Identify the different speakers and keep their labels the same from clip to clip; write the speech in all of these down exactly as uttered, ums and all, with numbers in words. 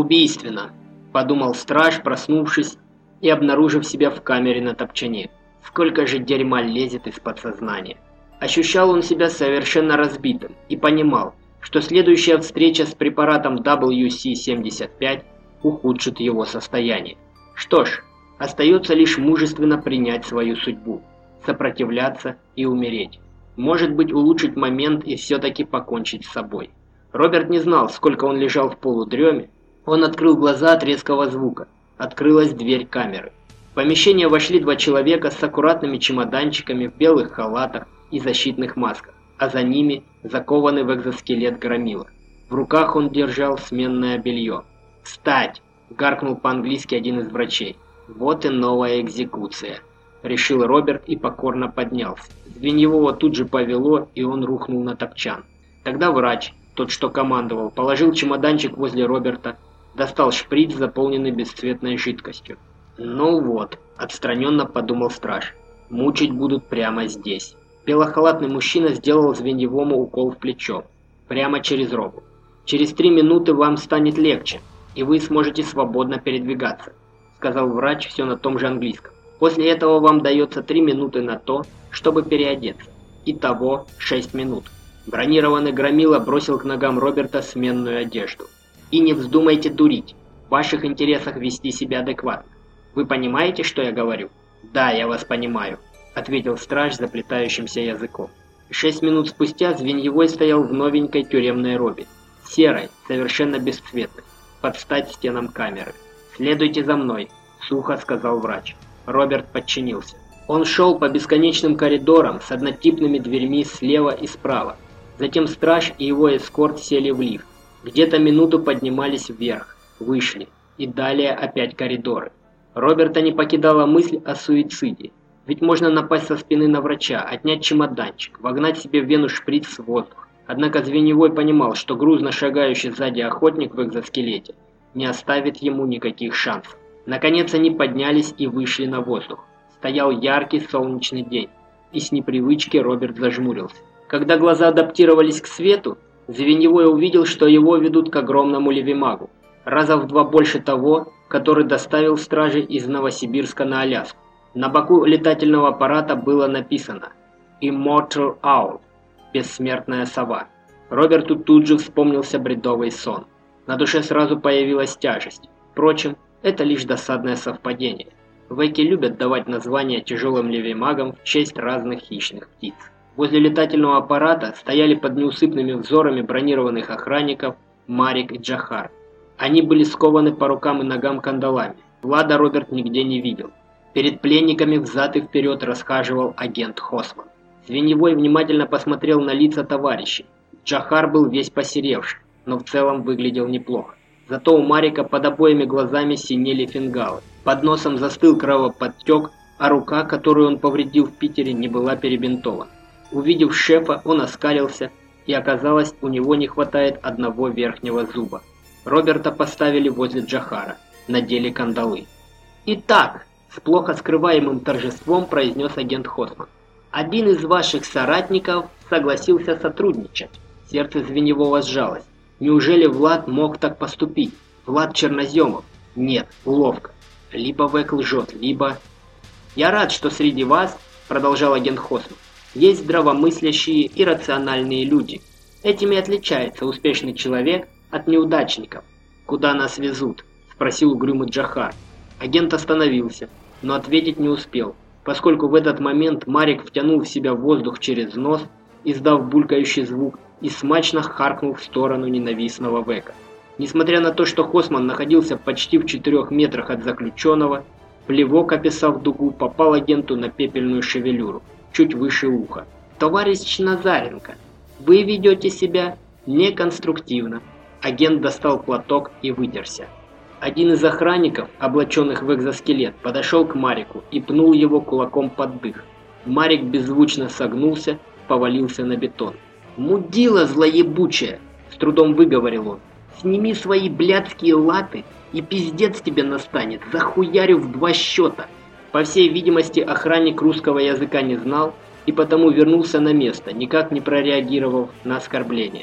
Speaker 1: «Убийственно», – подумал страж, проснувшись и обнаружив себя в камере на топчане. Сколько же дерьма лезет из подсознания. Ощущал он себя совершенно разбитым и понимал, что следующая встреча с препаратом дабл ю си семьдесят пять ухудшит его состояние. Что ж, остается лишь мужественно принять свою судьбу, сопротивляться и умереть. Может быть, улучшить момент и все-таки покончить с собой. Роберт не знал, сколько он лежал в полудреме. Он открыл глаза от резкого звука. Открылась дверь камеры. В помещение вошли два человека с аккуратными чемоданчиками в белых халатах и защитных масках, а за ними закованный в экзоскелет громила. В руках он держал сменное белье. «Встать!» – гаркнул по-английски один из врачей. «Вот и новая экзекуция», – решил Роберт и покорно поднялся. Звеньевого тут же повело, и он рухнул на топчан. Тогда врач, тот, что командовал, положил чемоданчик возле Роберта, достал шприц, заполненный бесцветной жидкостью. «Ну вот», – отстраненно подумал страж, – «мучить будут прямо здесь». Белохалатный мужчина сделал Звеньевому укол в плечо, прямо через руку. «Через три минуты вам станет легче, и вы сможете свободно передвигаться», – сказал врач все на том же английском. «После этого вам дается три минуты на то, чтобы переодеться. Итого шесть минут». Бронированный громила бросил к ногам Роберта сменную одежду. «И не вздумайте дурить. В ваших интересах вести себя адекватно. Вы понимаете, что я говорю?» «Да, я вас понимаю», – ответил страж заплетающимся языком. Шесть минут спустя Звеньевой стоял в новенькой тюремной робе, серой, совершенно бесцветной, под стать стенам камеры. «Следуйте за мной», – сухо сказал врач. Роберт подчинился. Он шел по бесконечным коридорам с однотипными дверьми слева и справа. Затем страж и его эскорт сели в лифт. Где-то минуту поднимались вверх, вышли, и далее опять коридоры. Роберта не покидала мысль о суициде. Ведь можно напасть со спины на врача, отнять чемоданчик, вогнать себе в вену шприц в воздух. Однако Звеньевой понимал, что грузно шагающий сзади охотник в экзоскелете не оставит ему никаких шансов. Наконец они поднялись и вышли на воздух. Стоял яркий солнечный день, и с непривычки Роберт зажмурился. Когда глаза адаптировались к свету, Звеньевой увидел, что его ведут к огромному левимагу, раза в два больше того, который доставил стражей из Новосибирска на Аляску. На боку летательного аппарата было написано «Immortal Owl» – «Бессмертная сова». Роберту тут же вспомнился бредовый сон. На душе сразу появилась тяжесть. Впрочем, это лишь досадное совпадение. Веки любят давать названия тяжелым левимагам в честь разных хищных птиц. Возле летательного аппарата стояли под неусыпными взорами бронированных охранников Марик и Джохар. Они были скованы по рукам и ногам кандалами. Влада Роберт нигде не видел. Перед пленниками взад и вперед расхаживал агент Хосман. Звеньевой внимательно посмотрел на лица товарищей. Джохар был весь посеревший, но в целом выглядел неплохо. Зато у Марика под обоими глазами синели фингалы. Под носом застыл кровоподтек, а рука, которую он повредил в Питере, не была перебинтована. Увидев шефа, он оскалился, и оказалось, у него не хватает одного верхнего зуба. Роберта поставили возле Джохара, надели кандалы. «Итак», — с плохо скрываемым торжеством произнес агент Хосман, «один из ваших соратников согласился сотрудничать». Сердце Звеньевого сжалось. Неужели Влад мог так поступить? Влад Черноземов? Нет, уловка. Либо Век лжет, либо... «Я рад, что среди вас, — продолжал агент Хосман, — есть здравомыслящие и рациональные люди. Этими отличается успешный человек от неудачников». «Куда нас везут?» — спросил угрюмый Джохар. Агент остановился, но ответить не успел, поскольку в этот момент Марик втянул в себя воздух через нос, издав булькающий звук, и смачно харкнул в сторону ненавистного Века. Несмотря на то, что Хосман находился почти в четырех метрах от заключенного, плевок, описав дугу, попал агенту на пепельную шевелюру, чуть выше уха. «Товарищ Назаренко, вы ведете себя неконструктивно». Агент достал платок и вытерся. Один из охранников, облаченных в экзоскелет, подошел к Марику и пнул его кулаком под дых. Марик беззвучно согнулся, повалился на бетон. «Мудила злоебучая!» – с трудом выговорил он. «Сними свои блядские латы, и пиздец тебе настанет, захуярю в два счета!» По всей видимости, охранник русского языка не знал и потому вернулся на место, никак не прореагировав на оскорбление.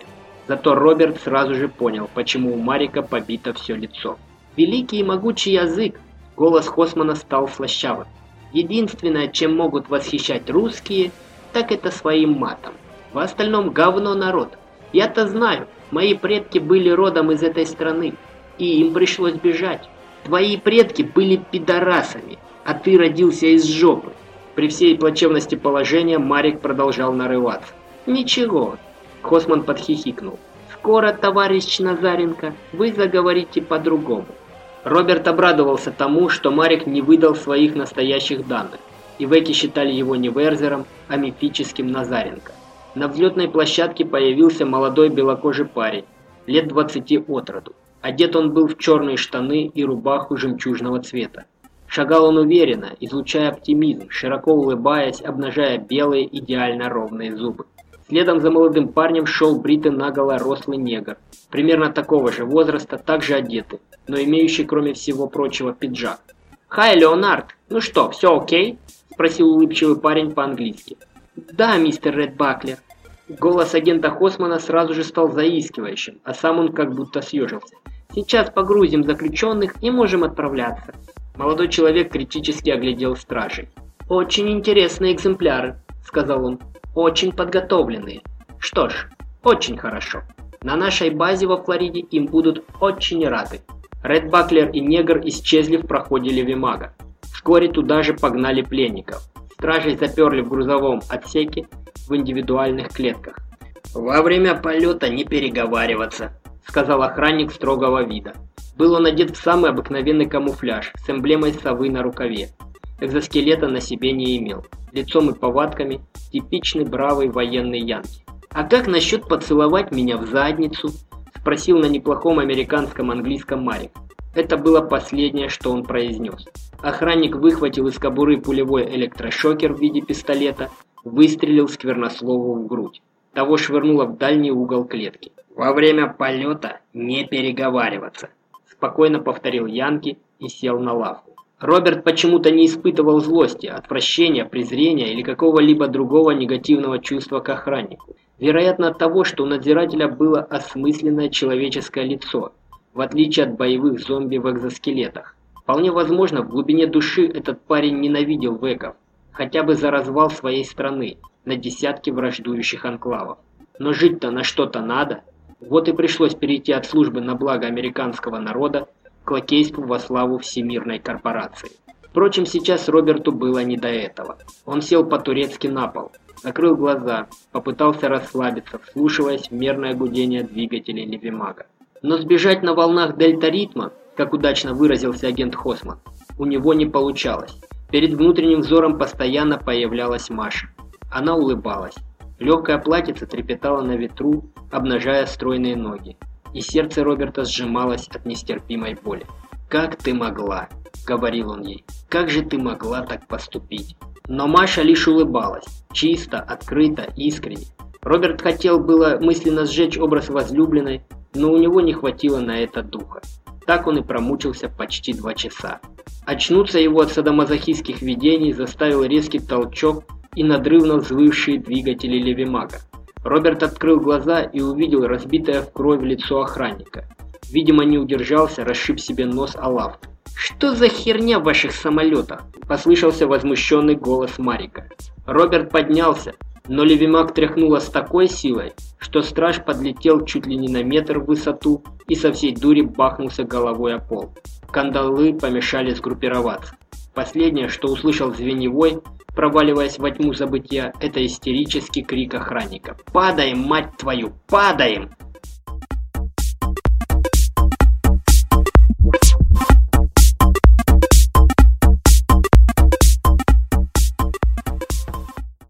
Speaker 1: Зато Роберт сразу же понял, почему у Марика побито все лицо. «Великий и могучий язык!» Голос Хосмана стал слащавым. «Единственное, чем могут восхищать русские, так это своим матом. В остальном говно народ. Я-то знаю, мои предки были родом из этой страны, и им пришлось бежать. Твои предки были пидорасами, а ты родился из жопы». При всей плачевности положения Марик продолжал нарываться. «Ничего», — Хосман подхихикнул. «Скоро, товарищ Назаренко, вы заговорите по-другому». Роберт обрадовался тому, что Марик не выдал своих настоящих данных, и веки считали его не Верзером, а мифическим Назаренко. На взлетной площадке появился молодой белокожий парень, лет двадцати от роду. Одет он был в черные штаны и рубаху жемчужного цвета. Шагал он уверенно, излучая оптимизм, широко улыбаясь, обнажая белые идеально ровные зубы. Следом за молодым парнем шел бритый наголо рослый негр, примерно такого же возраста, также одетый, но имеющий, кроме всего прочего, пиджак. «Хай, Леонард, ну что, все окей?» – спросил улыбчивый парень по-английски. «Да, мистер Редбаклер». Голос агента Хосмана сразу же стал заискивающим, а сам он как будто съежился. «Сейчас погрузим заключенных и можем отправляться». Молодой человек критически оглядел стражей. «Очень интересные экземпляры», – сказал он. «Очень подготовленные. Что ж, очень хорошо. На нашей базе во Флориде им будут очень рады». Редбаклер и негр исчезли в проходе Левимага. Вскоре туда же погнали пленников. Стражей заперли в грузовом отсеке в индивидуальных клетках. «Во время полета не переговариваться», – сказал охранник строгого вида. Был он одет в самый обыкновенный камуфляж с эмблемой совы на рукаве. Экзоскелета на себе не имел. Лицом и повадками типичный бравый военный янки. «А как насчет поцеловать меня в задницу?» – спросил на неплохом американском английском Марик. Это было последнее, что он произнес. Охранник выхватил из кобуры пулевой электрошокер в виде пистолета, выстрелил сквернослову в грудь. Того швырнуло в дальний угол клетки. «Во время полета не переговариваться», – спокойно повторил Янки и сел на лавку. Роберт почему-то не испытывал злости, отвращения, презрения или какого-либо другого негативного чувства к охраннику. Вероятно, от того, что у надзирателя было осмысленное человеческое лицо, в отличие от боевых зомби в экзоскелетах. Вполне возможно, в глубине души этот парень ненавидел веков, хотя бы за развал своей страны на десятки враждующих анклавов. Но жить-то на что-то надо. Вот и пришлось перейти от службы на благо американского народа к лакейству во славу всемирной корпорации. Впрочем, сейчас Роберту было не до этого. Он сел по-турецки на пол, закрыл глаза, попытался расслабиться, вслушиваясь в мерное гудение двигателей Левимага. Но сбежать на волнах дельта-ритма, как удачно выразился агент Хосман, у него не получалось. Перед внутренним взором постоянно появлялась Маша. Она улыбалась. Легкое платьице трепетало на ветру, обнажая стройные ноги. И сердце Роберта сжималось от нестерпимой боли. «Как ты могла?» – говорил он ей. «Как же ты могла так поступить?» Но Маша лишь улыбалась. Чисто, открыто, искренне. Роберт хотел было мысленно сжечь образ возлюбленной, но у него не хватило на это духа. Так он и промучился почти два часа. Очнуться его от садомазохистских видений заставил резкий толчок и надрывно взвывшие двигатели Левимага. Роберт открыл глаза и увидел разбитое в кровь лицо охранника. Видимо, не удержался, расшиб себе нос о лавку. «Что за херня в ваших самолетах?» – послышался возмущенный голос Марика. Роберт поднялся, но Левимаг тряхнуло с такой силой, что страж подлетел чуть ли не на метр в высоту и со всей дури бахнулся головой о пол. Кандалы помешали сгруппироваться. Последнее, что услышал Звеньевой, проваливаясь во тьму забытия, это истерический крик охранника. «Падаем, мать твою, падаем!»